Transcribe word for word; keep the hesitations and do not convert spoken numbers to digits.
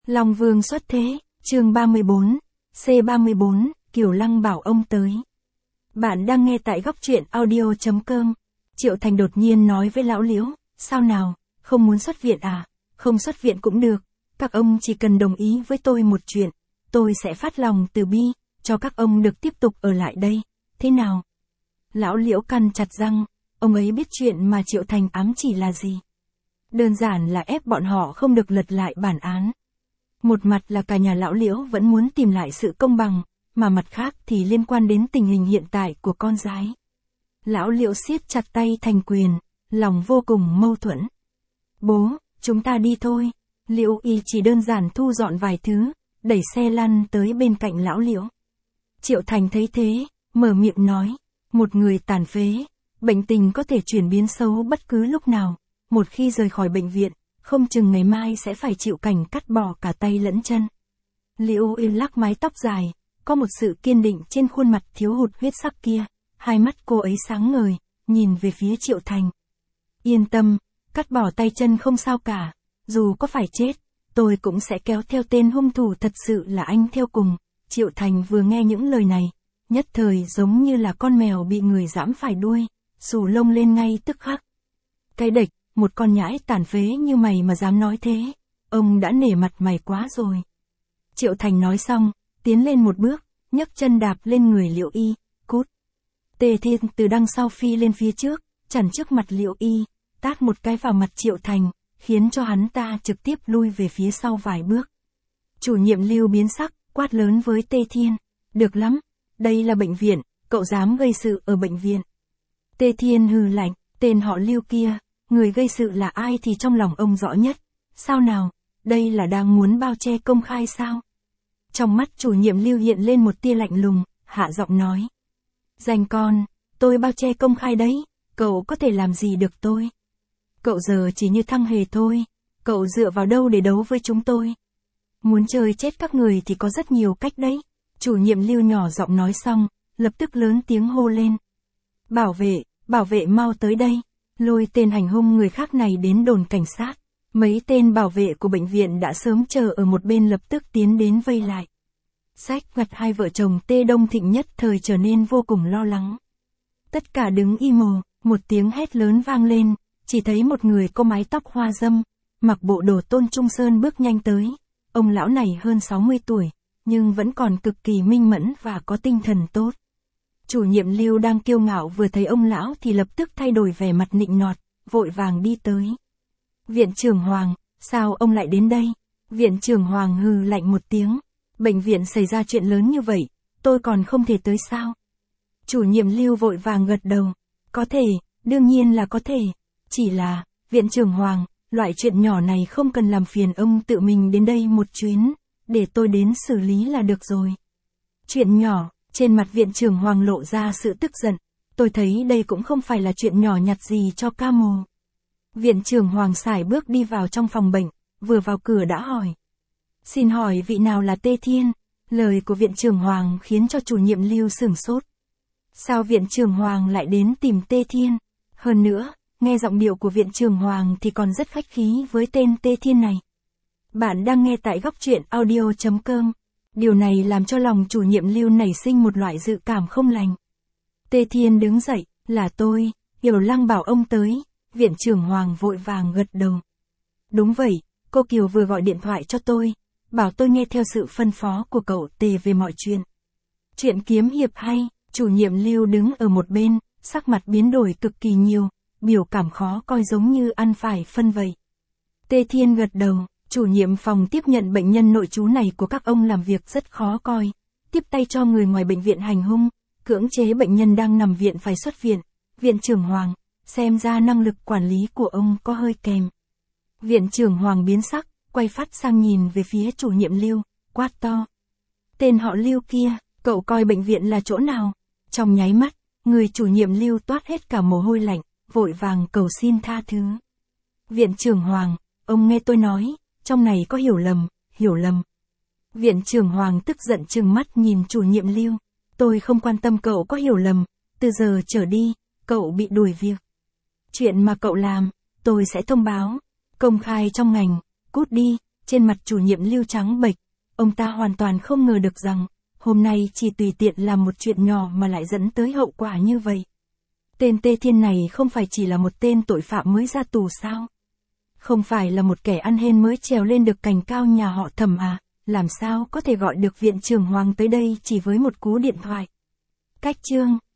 Long Vương xuất thế, chương ba mươi bốn, C ba mươi bốn, Kiều Lăng bảo ông tới. Bạn đang nghe tại góc truyện audio chấm com. Triệu Thành đột nhiên nói với lão Liễu, sao nào, không muốn xuất viện à, không xuất viện cũng được, các ông chỉ cần đồng ý với tôi một chuyện, tôi sẽ phát lòng từ bi, cho các ông được tiếp tục ở lại đây, thế nào? Lão Liễu căn chặt răng, ông ấy biết chuyện mà Triệu Thành ám chỉ là gì. Đơn giản là ép bọn họ không được lật lại bản án. Một mặt là cả nhà lão Liễu vẫn muốn tìm lại sự công bằng, mà mặt khác thì liên quan đến tình hình hiện tại của con gái. Lão Liễu siết chặt tay thành quyền, lòng vô cùng mâu thuẫn. Bố, chúng ta đi thôi. Liễu Y chỉ đơn giản thu dọn vài thứ, đẩy xe lăn tới bên cạnh lão Liễu. Triệu Thành thấy thế, mở miệng nói, một người tàn phế, bệnh tình có thể chuyển biến xấu bất cứ lúc nào, một khi rời khỏi bệnh viện, không chừng ngày mai sẽ phải chịu cảnh cắt bỏ cả tay lẫn chân. Liễu Y lắc mái tóc dài, có một sự kiên định trên khuôn mặt thiếu hụt huyết sắc kia, hai mắt cô ấy sáng ngời, nhìn về phía Triệu Thành. Yên tâm, cắt bỏ tay chân không sao cả, dù có phải chết, tôi cũng sẽ kéo theo tên hung thủ thật sự là anh theo cùng. Triệu Thành vừa nghe những lời này, nhất thời giống như là con mèo bị người giẫm phải đuôi, xù lông lên ngay tức khắc. Cái địch, một con nhãi tàn phế như mày mà dám nói thế, ông đã nể mặt mày quá rồi. Triệu Thành nói xong, tiến lên một bước, nhấc chân đạp lên người Liễu Y, cút. Tề Thiên từ đằng sau phi lên phía trước, chặn trước mặt Liễu Y, tát một cái vào mặt Triệu Thành, khiến cho hắn ta trực tiếp lui về phía sau vài bước. Chủ nhiệm Lưu biến sắc, quát lớn với Tề Thiên, được lắm, đây là bệnh viện, cậu dám gây sự ở bệnh viện. Tề Thiên hừ lạnh, tên họ Lưu kia, người gây sự là ai thì trong lòng ông rõ nhất, sao nào, đây là đang muốn bao che công khai sao? Trong mắt chủ nhiệm Lưu hiện lên một tia lạnh lùng, hạ giọng nói. Danh con, tôi bao che công khai đấy, cậu có thể làm gì được tôi? Cậu giờ chỉ như thăng hề thôi, cậu dựa vào đâu để đấu với chúng tôi? Muốn chơi chết các người thì có rất nhiều cách đấy. Chủ nhiệm Lưu nhỏ giọng nói xong, lập tức lớn tiếng hô lên. Bảo vệ, bảo vệ mau tới đây, lôi tên hành hung người khác này đến đồn cảnh sát. Mấy tên bảo vệ của bệnh viện đã sớm chờ ở một bên lập tức tiến đến vây lại. Sách ngặt hai vợ chồng Tê Đông Thịnh nhất thời trở nên vô cùng lo lắng. Tất cả đứng im mồ, một tiếng hét lớn vang lên, chỉ thấy một người có mái tóc hoa dâm, mặc bộ đồ Tôn Trung Sơn bước nhanh tới. Ông lão này hơn sáu mươi tuổi, nhưng vẫn còn cực kỳ minh mẫn và có tinh thần tốt. Chủ nhiệm Lưu đang kiêu ngạo vừa thấy ông lão thì lập tức thay đổi vẻ mặt nịnh nọt, vội vàng đi tới. Viện trưởng Hoàng, sao ông lại đến đây? Viện trưởng Hoàng hừ lạnh một tiếng. Bệnh viện xảy ra chuyện lớn như vậy, tôi còn không thể tới sao? Chủ nhiệm Lưu vội vàng gật đầu. Có thể, đương nhiên là có thể. Chỉ là, viện trưởng Hoàng, loại chuyện nhỏ này không cần làm phiền ông tự mình đến đây một chuyến, để tôi đến xử lý là được rồi. Chuyện nhỏ, trên mặt viện trưởng Hoàng lộ ra sự tức giận. Tôi thấy đây cũng không phải là chuyện nhỏ nhặt gì cho ca mồ. Viện trưởng Hoàng sải bước đi vào trong phòng bệnh, vừa vào cửa đã hỏi. Xin hỏi vị nào là Tê Thiên? Lời của viện trưởng Hoàng khiến cho chủ nhiệm Lưu sửng sốt. Sao viện trưởng Hoàng lại đến tìm Tê Thiên? Hơn nữa, nghe giọng điệu của viện trưởng Hoàng thì còn rất khách khí với tên Tê Thiên này. Bạn đang nghe tại góc truyện audio chấm com. Điều này làm cho lòng chủ nhiệm Lưu nảy sinh một loại dự cảm không lành. Tê Thiên đứng dậy, là tôi, Kiều Lăng bảo ông tới. Viện trưởng Hoàng vội vàng gật đầu. Đúng vậy, cô Kiều vừa gọi điện thoại cho tôi, bảo tôi nghe theo sự phân phó của cậu Tề về mọi chuyện. Chuyện kiếm hiệp hay, chủ nhiệm Lưu đứng ở một bên, sắc mặt biến đổi cực kỳ nhiều, biểu cảm khó coi giống như ăn phải phân vậy. Tê Thiên gật đầu, chủ nhiệm phòng tiếp nhận bệnh nhân nội trú này của các ông làm việc rất khó coi, tiếp tay cho người ngoài bệnh viện hành hung, cưỡng chế bệnh nhân đang nằm viện phải xuất viện. Viện trưởng Hoàng, xem ra năng lực quản lý của ông có hơi kém. Viện trưởng Hoàng biến sắc, quay phát sang nhìn về phía chủ nhiệm Lưu, quát to. Tên họ Lưu kia, cậu coi bệnh viện là chỗ nào? Trong nháy mắt, người chủ nhiệm Lưu toát hết cả mồ hôi lạnh, vội vàng cầu xin tha thứ. Viện trưởng Hoàng, ông nghe tôi nói, trong này có hiểu lầm, hiểu lầm. Viện trưởng Hoàng tức giận trừng mắt nhìn chủ nhiệm Lưu. Tôi không quan tâm cậu có hiểu lầm, từ giờ trở đi, cậu bị đuổi việc. Chuyện mà cậu làm, tôi sẽ thông báo, công khai trong ngành, cút đi, Trên mặt chủ nhiệm Lưu trắng bệch, ông ta hoàn toàn không ngờ được rằng, hôm nay chỉ tùy tiện làm một chuyện nhỏ mà lại dẫn tới hậu quả như vậy. Tên Tê Thiên này không phải chỉ là một tên tội phạm mới ra tù sao? Không phải là một kẻ ăn hên mới trèo lên được cành cao nhà họ Thẩm à, làm sao có thể gọi được viện trưởng Hoàng tới đây chỉ với một cú điện thoại. Cách chương